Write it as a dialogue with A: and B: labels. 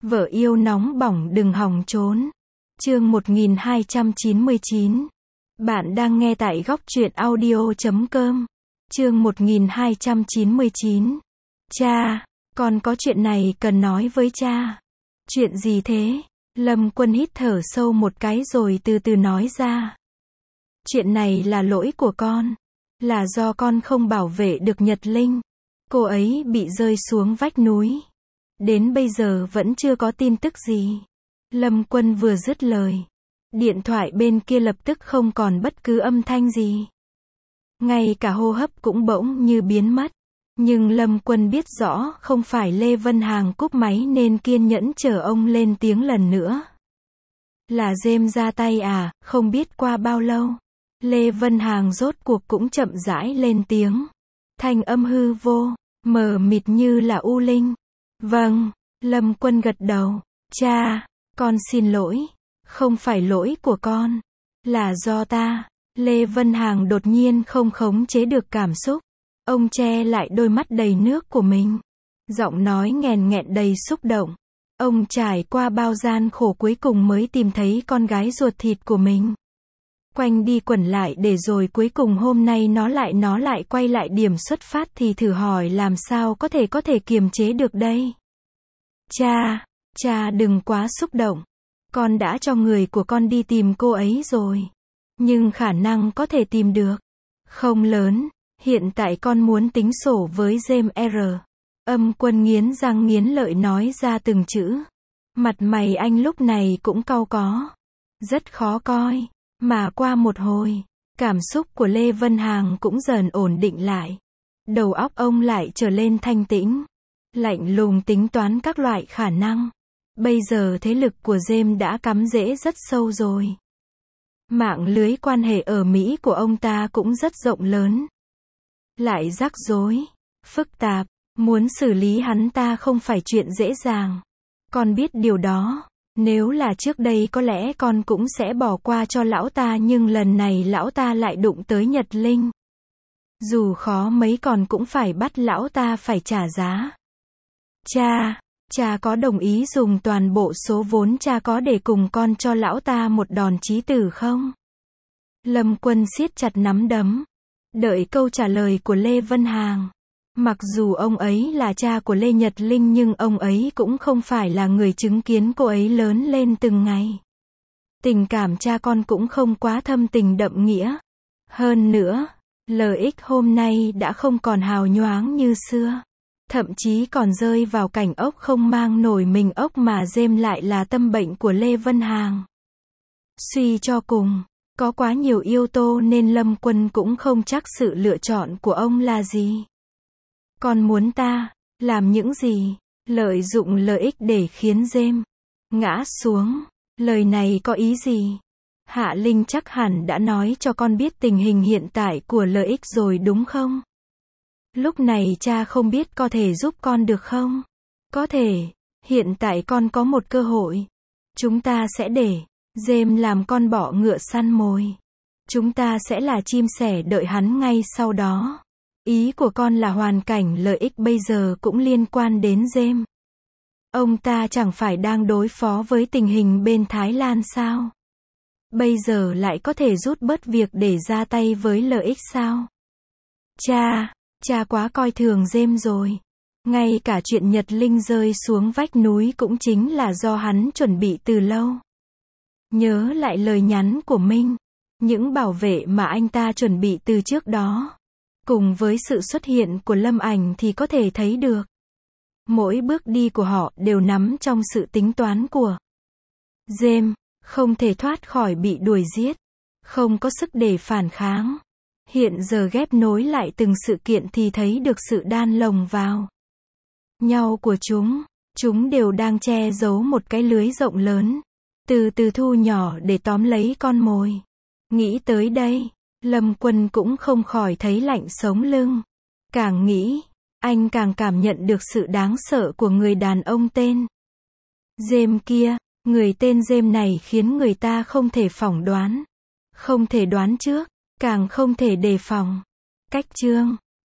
A: Vợ yêu nóng bỏng đừng hòng trốn. Chương 1299. Bạn đang nghe tại góc truyện audio.com. Chương 1299. Cha, con có chuyện này cần nói với cha. Chuyện gì thế? Lâm Quân hít thở sâu một cái rồi từ từ nói ra. Chuyện này là lỗi của con. Là do con không bảo vệ được Nhật Linh. Cô ấy bị rơi xuống vách núi. Đến bây giờ vẫn chưa có tin tức gì. Lâm Quân vừa dứt lời, điện thoại bên kia lập tức không còn bất cứ âm thanh gì. Ngay cả hô hấp cũng bỗng như biến mất. Nhưng Lâm Quân biết rõ không phải Lê Vân Hàng cúp máy nên kiên nhẫn chờ ông lên tiếng lần nữa. Là James ra tay à? Không biết qua bao lâu, Lê Vân Hàng rốt cuộc cũng chậm rãi lên tiếng. Thanh âm hư vô, mờ mịt như là u linh. Vâng, Lâm Quân gật đầu. Cha, con xin lỗi. Không phải lỗi của con. Là do ta. Lê Vân Hàng đột nhiên không khống chế được cảm xúc. Ông che lại đôi mắt đầy nước của mình. Giọng nói nghèn nghẹn đầy xúc động. Ông trải qua bao gian khổ cuối cùng mới tìm thấy con gái ruột thịt của mình. Quanh đi quẩn lại để rồi cuối cùng hôm nay nó lại quay lại điểm xuất phát thì thử hỏi làm sao có thể kiềm chế được đây. Cha đừng quá xúc động. Con đã cho người của con đi tìm cô ấy rồi. Nhưng khả năng có thể tìm được không lớn. Hiện tại con muốn tính sổ với James R. Âm Quân nghiến răng nghiến lợi nói ra từng chữ. Mặt mày anh lúc này cũng cau có. Rất khó coi. Mà qua một hồi, cảm xúc của Lê Vân Hàng cũng dần ổn định lại. Đầu óc ông lại trở lên thanh tĩnh. Lạnh lùng tính toán các loại khả năng. Bây giờ thế lực của James đã cắm rễ rất sâu rồi. Mạng lưới quan hệ ở Mỹ của ông ta cũng rất rộng lớn. Lại rắc rối, phức tạp, muốn xử lý hắn ta không phải chuyện dễ dàng. Con biết điều đó. Nếu là trước đây có lẽ con cũng sẽ bỏ qua cho lão ta nhưng lần này lão ta lại đụng tới Nhật Linh. Dù khó mấy con cũng phải bắt lão ta phải trả giá. Cha có đồng ý dùng toàn bộ số vốn cha có để cùng con cho lão ta một đòn chí tử không? Lâm Quân siết chặt nắm đấm. Đợi câu trả lời của Lê Vân Hàng. Mặc dù ông ấy là cha của Lê Nhật Linh nhưng ông ấy cũng không phải là người chứng kiến cô ấy lớn lên từng ngày. Tình cảm cha con cũng không quá thâm tình đậm nghĩa. Hơn nữa, lợi ích hôm nay đã không còn hào nhoáng như xưa. Thậm chí còn rơi vào cảnh ốc không mang nổi mình ốc mà James lại là tâm bệnh của Lê Vân Hàng. Suy cho cùng, có quá nhiều yếu tố nên Lâm Quân cũng không chắc sự lựa chọn của ông là gì. Con muốn ta làm những gì? Lợi dụng lợi ích để khiến James ngã xuống. Lời này có ý gì? Hạ Linh chắc hẳn đã nói cho con biết tình hình hiện tại của lợi ích rồi đúng không? Lúc này cha không biết có thể giúp con được không? Có thể. Hiện tại con có một cơ hội. Chúng ta sẽ để James làm con bọ ngựa săn mồi. Chúng ta sẽ là chim sẻ đợi hắn ngay sau đó. Ý của con là hoàn cảnh lợi ích bây giờ cũng liên quan đến James. Ông ta chẳng phải đang đối phó với tình hình bên Thái Lan sao? Bây giờ lại có thể rút bớt việc để ra tay với lợi ích sao? Cha quá coi thường James rồi. Ngay cả chuyện Nhật Linh rơi xuống vách núi cũng chính là do hắn chuẩn bị từ lâu. Nhớ lại lời nhắn của Minh. Những bảo vệ mà anh ta chuẩn bị từ trước đó. Cùng với sự xuất hiện của Lâm Ảnh thì có thể thấy được. Mỗi bước đi của họ đều nắm trong sự tính toán của James, không thể thoát khỏi bị đuổi giết. Không có sức để phản kháng. Hiện giờ ghép nối lại từng sự kiện thì thấy được sự đan lồng vào nhau của chúng. Chúng đều đang che giấu một cái lưới rộng lớn. Từ từ thu nhỏ để tóm lấy con mồi. Nghĩ tới đây, Lâm Quân cũng không khỏi thấy lạnh sống lưng. Càng nghĩ, anh càng cảm nhận được sự đáng sợ của người đàn ông tên James kia. Người tên James này khiến người ta không thể phỏng đoán. Không thể đoán trước, càng không thể đề phòng. Cách chương